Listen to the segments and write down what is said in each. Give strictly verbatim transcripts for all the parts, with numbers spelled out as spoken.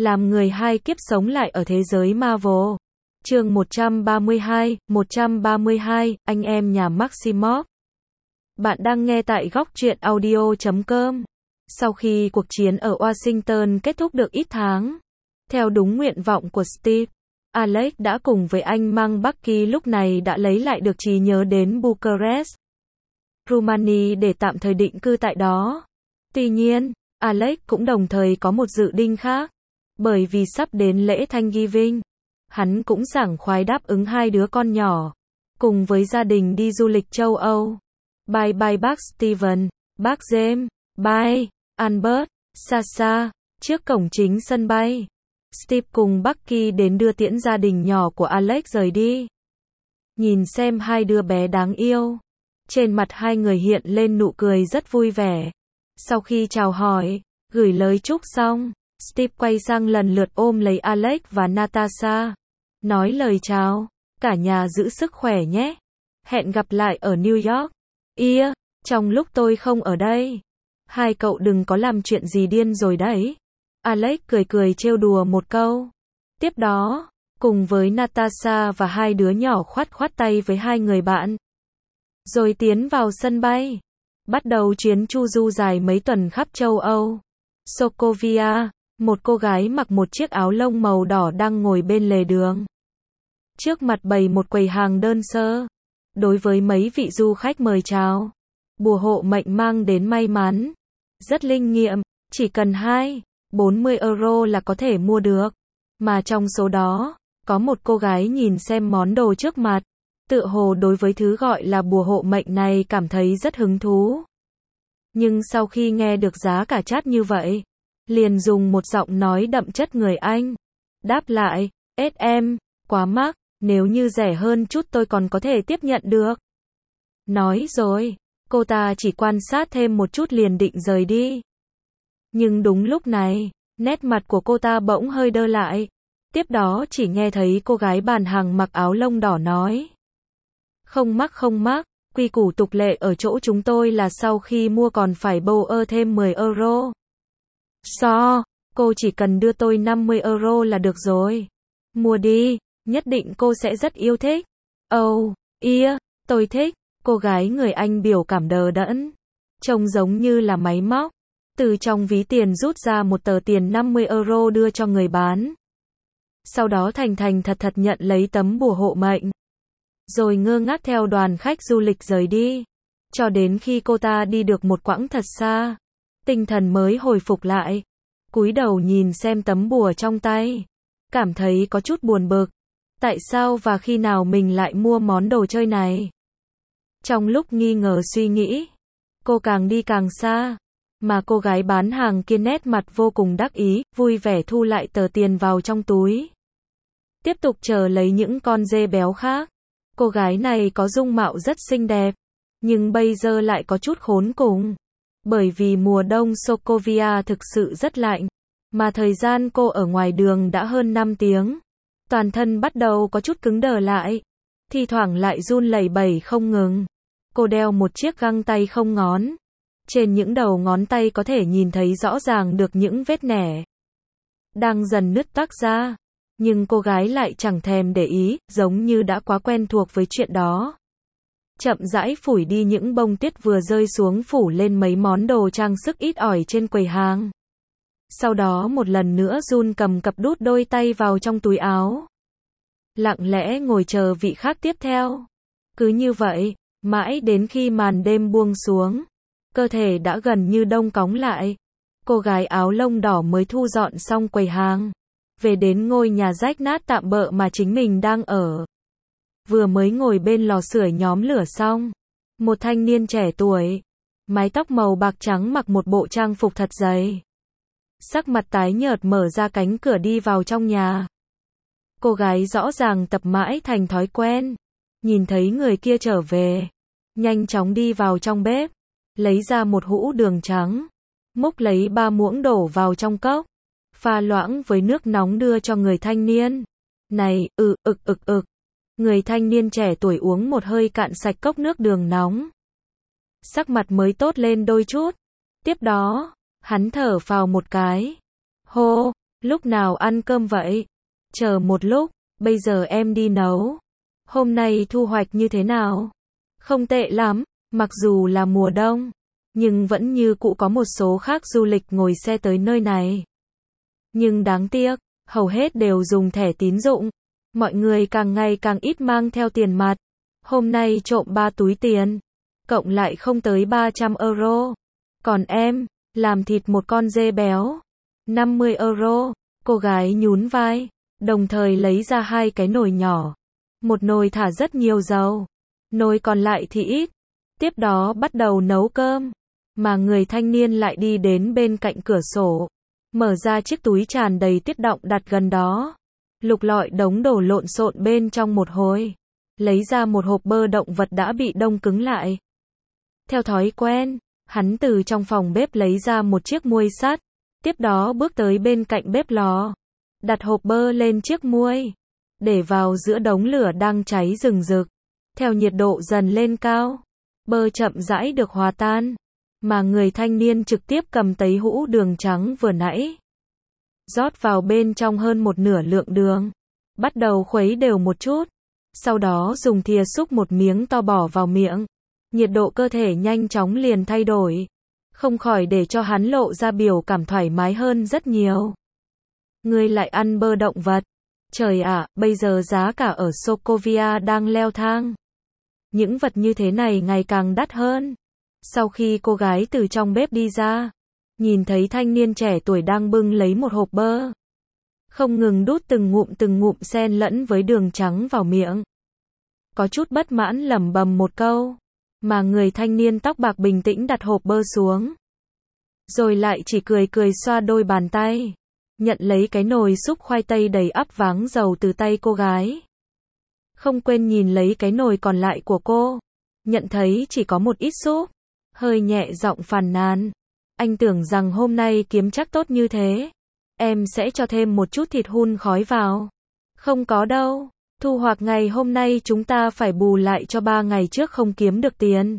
làm người hai kiếp sống lại ở thế giới Marvel. Chương một trăm ba mươi hai, một trăm ba mươi hai, anh em nhà Maximoff. Bạn đang nghe tại góc truyện audio chấm com. Sau khi cuộc chiến ở Washington kết thúc được ít tháng, theo đúng nguyện vọng của Steve, Alex đã cùng với anh mang Bucky lúc này đã lấy lại được trí nhớ đến Bucharest, Rumani để tạm thời định cư tại đó. Tuy nhiên, Alex cũng đồng thời có một dự định khác, bởi vì sắp đến lễ Thanksgiving, hắn cũng sảng khoái đáp ứng hai đứa con nhỏ, cùng với gia đình đi du lịch châu Âu. Bye bye bác Steven, bác James, bye, Albert, Sasha. Trước cổng chính sân bay, Steve cùng Bucky đến đưa tiễn gia đình nhỏ của Alex rời đi. Nhìn xem hai đứa bé đáng yêu, trên mặt hai người hiện lên nụ cười rất vui vẻ. Sau khi chào hỏi, gửi lời chúc xong, Steve quay sang lần lượt ôm lấy Alex và Natasha, nói lời chào, cả nhà giữ sức khỏe nhé. Hẹn gặp lại ở New York. Ia, trong lúc tôi không ở đây, hai cậu đừng có làm chuyện gì điên rồi đấy. Alex cười cười trêu đùa một câu. Tiếp đó, cùng với Natasha và hai đứa nhỏ khoát khoát tay với hai người bạn, rồi tiến vào sân bay, bắt đầu chuyến chu du dài mấy tuần khắp châu Âu. Sokovia, một cô gái mặc một chiếc áo lông màu đỏ đang ngồi bên lề đường. Trước mặt bày một quầy hàng đơn sơ. Đối với mấy vị du khách mời chào, bùa hộ mệnh mang đến may mắn. Rất linh nghiệm, chỉ cần hai, bốn mươi euro là có thể mua được. Mà trong số đó, có một cô gái nhìn xem món đồ trước mặt, tựa hồ đối với thứ gọi là bùa hộ mệnh này cảm thấy rất hứng thú. Nhưng sau khi nghe được giá cả chát như vậy, liền dùng một giọng nói đậm chất người Anh, đáp lại, ét em, quá mắc, nếu như rẻ hơn chút tôi còn có thể tiếp nhận được. Nói rồi, cô ta chỉ quan sát thêm một chút liền định rời đi. Nhưng đúng lúc này, nét mặt của cô ta bỗng hơi đơ lại. Tiếp đó chỉ nghe thấy cô gái bàn hàng mặc áo lông đỏ nói, không mắc không mắc, quy củ tục lệ ở chỗ chúng tôi là sau khi mua còn phải bầu ơ thêm mười euro. So, cô chỉ cần đưa tôi năm mươi euro là được rồi. Mua đi, nhất định cô sẽ rất yêu thích. Oh, yeah, tôi thích. Cô gái người Anh biểu cảm đờ đẫn, trông giống như là máy móc. Từ trong ví tiền rút ra một tờ tiền năm mươi euro đưa cho người bán. Sau đó thành thành thật thật nhận lấy tấm bùa hộ mệnh. Rồi ngơ ngác theo đoàn khách du lịch rời đi. Cho đến khi cô ta đi được một quãng thật xa, tinh thần mới hồi phục lại. Cúi đầu nhìn xem tấm bùa trong tay, cảm thấy có chút buồn bực. Tại sao và khi nào mình lại mua món đồ chơi này? Trong lúc nghi ngờ suy nghĩ, cô càng đi càng xa, mà cô gái bán hàng kia nét mặt vô cùng đắc ý, vui vẻ thu lại tờ tiền vào trong túi. Tiếp tục chờ lấy những con dê béo khác. Cô gái này có dung mạo rất xinh đẹp, nhưng bây giờ lại có chút khốn cùng. Bởi vì mùa đông Sokovia thực sự rất lạnh, mà thời gian cô ở ngoài đường đã hơn năm tiếng. Toàn thân bắt đầu có chút cứng đờ lại, thi thoảng lại run lẩy bẩy không ngừng. Cô đeo một chiếc găng tay không ngón. Trên những đầu ngón tay có thể nhìn thấy rõ ràng được những vết nẻ đang dần nứt toác ra. Nhưng cô gái lại chẳng thèm để ý, giống như đã quá quen thuộc với chuyện đó. Chậm rãi phủi đi những bông tuyết vừa rơi xuống phủ lên mấy món đồ trang sức ít ỏi trên quầy hàng. Sau đó một lần nữa run cầm cặp đút đôi tay vào trong túi áo. Lặng lẽ ngồi chờ vị khác tiếp theo. Cứ như vậy, mãi đến khi màn đêm buông xuống, cơ thể đã gần như đông cóng lại. Cô gái áo lông đỏ mới thu dọn xong quầy hàng, về đến ngôi nhà rách nát tạm bợ mà chính mình đang ở. Vừa mới ngồi bên lò sưởi nhóm lửa xong, một thanh niên trẻ tuổi, mái tóc màu bạc trắng mặc một bộ trang phục thật dày, sắc mặt tái nhợt mở ra cánh cửa đi vào trong nhà. Cô gái rõ ràng tập mãi thành thói quen, nhìn thấy người kia trở về, nhanh chóng đi vào trong bếp, lấy ra một hũ đường trắng, múc lấy ba muỗng đổ vào trong cốc, pha loãng với nước nóng đưa cho người thanh niên. Này, ừ, ực ực ực. Người thanh niên trẻ tuổi uống một hơi cạn sạch cốc nước đường nóng. Sắc mặt mới tốt lên đôi chút. Tiếp đó, hắn thở phào một cái. Hô, Lúc nào ăn cơm vậy? Chờ một lúc, bây giờ em đi nấu. Hôm nay thu hoạch như thế nào? Không tệ lắm, mặc dù là mùa đông, nhưng vẫn như cũ có một số khác du lịch ngồi xe tới nơi này. Nhưng đáng tiếc, hầu hết đều dùng thẻ tín dụng. Mọi người càng ngày càng ít mang theo tiền mặt. Hôm nay trộm ba túi tiền, cộng lại không tới ba trăm euro. Còn em, làm thịt một con dê béo, năm mươi euro. Cô gái nhún vai, đồng thời lấy ra hai cái nồi nhỏ. Một nồi thả rất nhiều dầu, nồi còn lại thì ít. Tiếp đó bắt đầu nấu cơm, mà người thanh niên lại đi đến bên cạnh cửa sổ, mở ra chiếc túi tràn đầy tiết động đặt gần đó, lục lọi đống đồ lộn xộn bên trong một hồi, lấy ra một hộp bơ động vật đã bị đông cứng lại. Theo thói quen, hắn từ trong phòng bếp lấy ra một chiếc muôi sắt, tiếp đó bước tới bên cạnh bếp lò, đặt hộp bơ lên chiếc muôi, để vào giữa đống lửa đang cháy rừng rực. Theo nhiệt độ dần lên cao, bơ chậm rãi được hòa tan, mà người thanh niên trực tiếp cầm tấy hũ đường trắng vừa nãy, rót vào bên trong hơn một nửa lượng đường, bắt đầu khuấy đều một chút, sau đó dùng thìa xúc một miếng to bỏ vào miệng. Nhiệt độ cơ thể nhanh chóng liền thay đổi, không khỏi để cho hắn lộ ra biểu cảm thoải mái hơn rất nhiều. Ngươi lại ăn bơ động vật? Trời ạ, bây giờ giá cả ở Sokovia đang leo thang. Những vật như thế này ngày càng đắt hơn. Sau khi cô gái từ trong bếp đi ra, nhìn thấy thanh niên trẻ tuổi đang bưng lấy một hộp bơ, không ngừng đút từng ngụm từng ngụm xen lẫn với đường trắng vào miệng. Có chút bất mãn lẩm bẩm một câu, mà người thanh niên tóc bạc bình tĩnh đặt hộp bơ xuống. Rồi lại chỉ cười cười xoa đôi bàn tay, nhận lấy cái nồi xúc khoai tây đầy ắp váng dầu từ tay cô gái. Không quên nhìn lấy cái nồi còn lại của cô, nhận thấy chỉ có một ít súp, hơi nhẹ giọng phàn nàn. Anh tưởng rằng hôm nay kiếm chắc tốt như thế, em sẽ cho thêm một chút thịt hun khói vào. Không có đâu, thu hoạch ngày hôm nay chúng ta phải bù lại cho ba ngày trước không kiếm được tiền.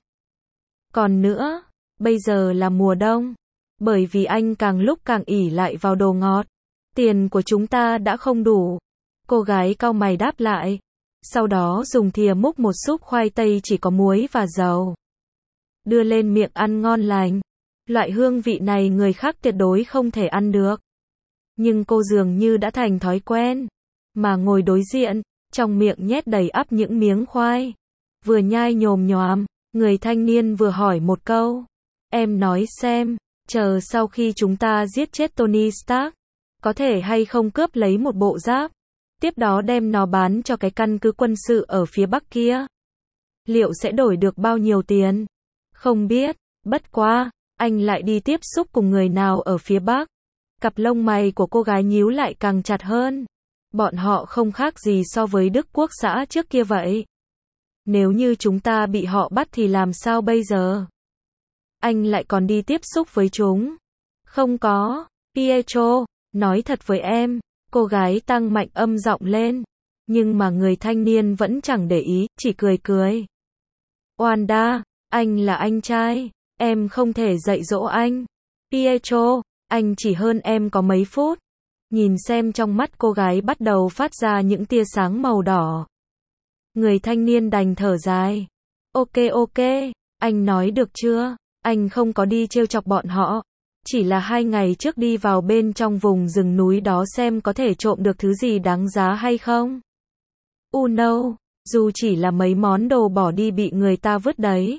Còn nữa, bây giờ là mùa đông, bởi vì anh càng lúc càng ỷ lại vào đồ ngọt, tiền của chúng ta đã không đủ. Cô gái cau mày đáp lại, sau đó dùng thìa múc một súp khoai tây chỉ có muối và dầu, đưa lên miệng ăn ngon lành. Loại hương vị này người khác tuyệt đối không thể ăn được. Nhưng cô dường như đã thành thói quen, mà ngồi đối diện, trong miệng nhét đầy ắp những miếng khoai, vừa nhai nhồm nhòm, người thanh niên vừa hỏi một câu. Em nói xem, chờ sau khi chúng ta giết chết Tony Stark, có thể hay không cướp lấy một bộ giáp, tiếp đó đem nó bán cho cái căn cứ quân sự ở phía bắc kia. Liệu sẽ đổi được bao nhiêu tiền? Không biết, bất quá, anh lại đi tiếp xúc cùng người nào ở phía bắc? Cặp lông mày của cô gái nhíu lại càng chặt hơn. Bọn họ không khác gì so với Đức Quốc xã trước kia vậy. Nếu như chúng ta bị họ bắt thì làm sao bây giờ? Anh lại còn đi tiếp xúc với chúng? Không có, Pietro, nói thật với em, cô gái tăng mạnh âm giọng lên. Nhưng mà người thanh niên vẫn chẳng để ý, chỉ cười cười. Wanda, anh là anh trai, em không thể dạy dỗ anh. Pietro, anh chỉ hơn em có mấy phút. Nhìn xem trong mắt cô gái bắt đầu phát ra những tia sáng màu đỏ. Người thanh niên đành thở dài. Ok ok, anh nói được chưa? Anh không có đi trêu chọc bọn họ. Chỉ là hai ngày trước đi vào bên trong vùng rừng núi đó xem có thể trộm được thứ gì đáng giá hay không. Oh no, dù chỉ là mấy món đồ bỏ đi bị người ta vứt đấy.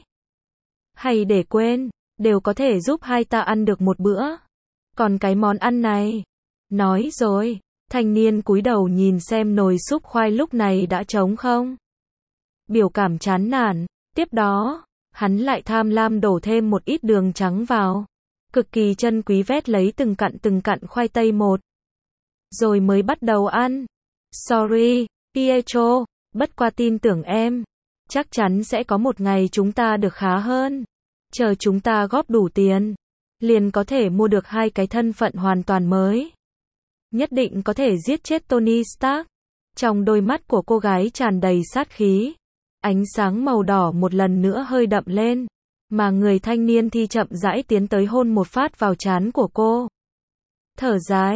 Hay để quên, đều có thể giúp hai ta ăn được một bữa. Còn cái món ăn này, nói rồi, thanh niên cúi đầu nhìn xem nồi súp khoai lúc này đã trống không. Biểu cảm chán nản, tiếp đó, hắn lại tham lam đổ thêm một ít đường trắng vào. Cực kỳ chân quý vét lấy từng cặn từng cặn khoai tây một. Rồi mới bắt đầu ăn. Sorry, Pietro, bất qua tin tưởng em. Chắc chắn sẽ có một ngày chúng ta được khá hơn. Chờ chúng ta góp đủ tiền, liền có thể mua được hai cái thân phận hoàn toàn mới. Nhất định có thể giết chết Tony Stark. Trong đôi mắt của cô gái tràn đầy sát khí. Ánh sáng màu đỏ một lần nữa hơi đậm lên. Mà người thanh niên thì chậm rãi tiến tới hôn một phát vào trán của cô. Thở dài,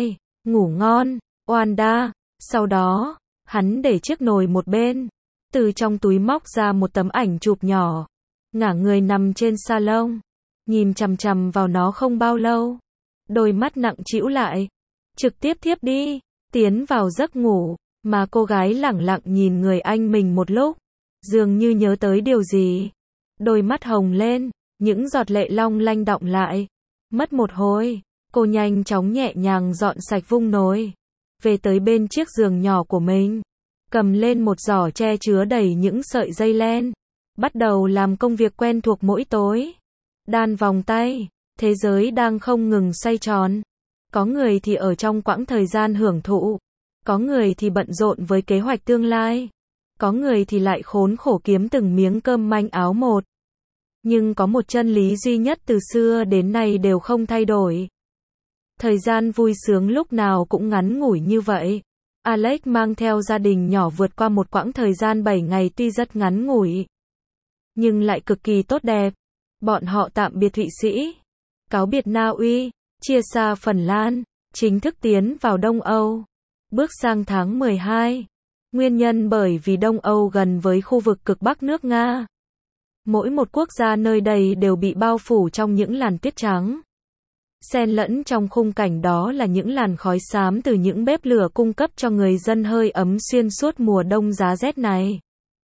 Ngủ ngon, Wanda. Sau đó, hắn để chiếc nồi một bên, từ trong túi móc ra một tấm ảnh chụp nhỏ, ngả người nằm trên salon, nhìn chằm chằm vào nó không bao lâu, đôi mắt nặng trĩu lại, trực tiếp thiếp đi, tiến vào giấc ngủ, mà cô gái lẳng lặng nhìn người anh mình một lúc, dường như nhớ tới điều gì, đôi mắt hồng lên, những giọt lệ long lanh đọng lại. Mất một hồi, cô nhanh chóng nhẹ nhàng dọn sạch vung nồi, về tới bên chiếc giường nhỏ của mình, cầm lên một giỏ tre chứa đầy những sợi dây len, bắt đầu làm công việc quen thuộc mỗi tối. Đan vòng tay, thế giới đang không ngừng xoay tròn. Có người thì ở trong quãng thời gian hưởng thụ, có người thì bận rộn với kế hoạch tương lai, có người thì lại khốn khổ kiếm từng miếng cơm manh áo một. Nhưng có một chân lý duy nhất từ xưa đến nay đều không thay đổi. Thời gian vui sướng lúc nào cũng ngắn ngủi như vậy. Alex mang theo gia đình nhỏ vượt qua một quãng thời gian bảy ngày tuy rất ngắn ngủi, nhưng lại cực kỳ tốt đẹp. Bọn họ tạm biệt Thụy Sĩ, cáo biệt Na Uy, chia xa Phần Lan, chính thức tiến vào Đông Âu. Bước sang tháng mười hai. Nguyên nhân bởi vì Đông Âu gần với khu vực cực Bắc nước Nga. Mỗi một quốc gia nơi đây đều bị bao phủ trong những làn tuyết trắng. Xen lẫn trong khung cảnh đó là những làn khói xám từ những bếp lửa cung cấp cho người dân hơi ấm xuyên suốt mùa đông giá rét này.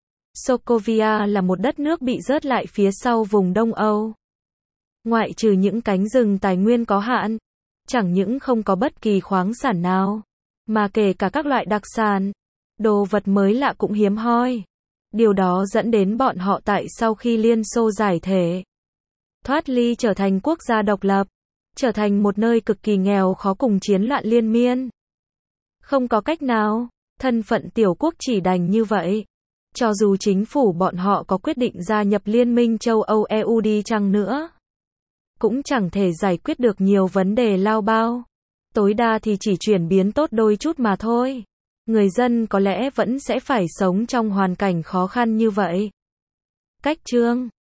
Sokovia là một đất nước bị rớt lại phía sau vùng Đông Âu. Ngoại trừ những cánh rừng tài nguyên có hạn, chẳng những không có bất kỳ khoáng sản nào, mà kể cả các loại đặc sản, đồ vật mới lạ cũng hiếm hoi. Điều đó dẫn đến bọn họ tại sau khi Liên Xô giải thể, thoát ly trở thành quốc gia độc lập, trở thành một nơi cực kỳ nghèo khó cùng chiến loạn liên miên. Không có cách nào, thân phận tiểu quốc chỉ đành như vậy. Cho dù chính phủ bọn họ có quyết định gia nhập Liên minh châu Âu E U đi chăng nữa, cũng chẳng thể giải quyết được nhiều vấn đề lao bao. Tối đa thì chỉ chuyển biến tốt đôi chút mà thôi. Người dân có lẽ vẫn sẽ phải sống trong hoàn cảnh khó khăn như vậy. Cách chương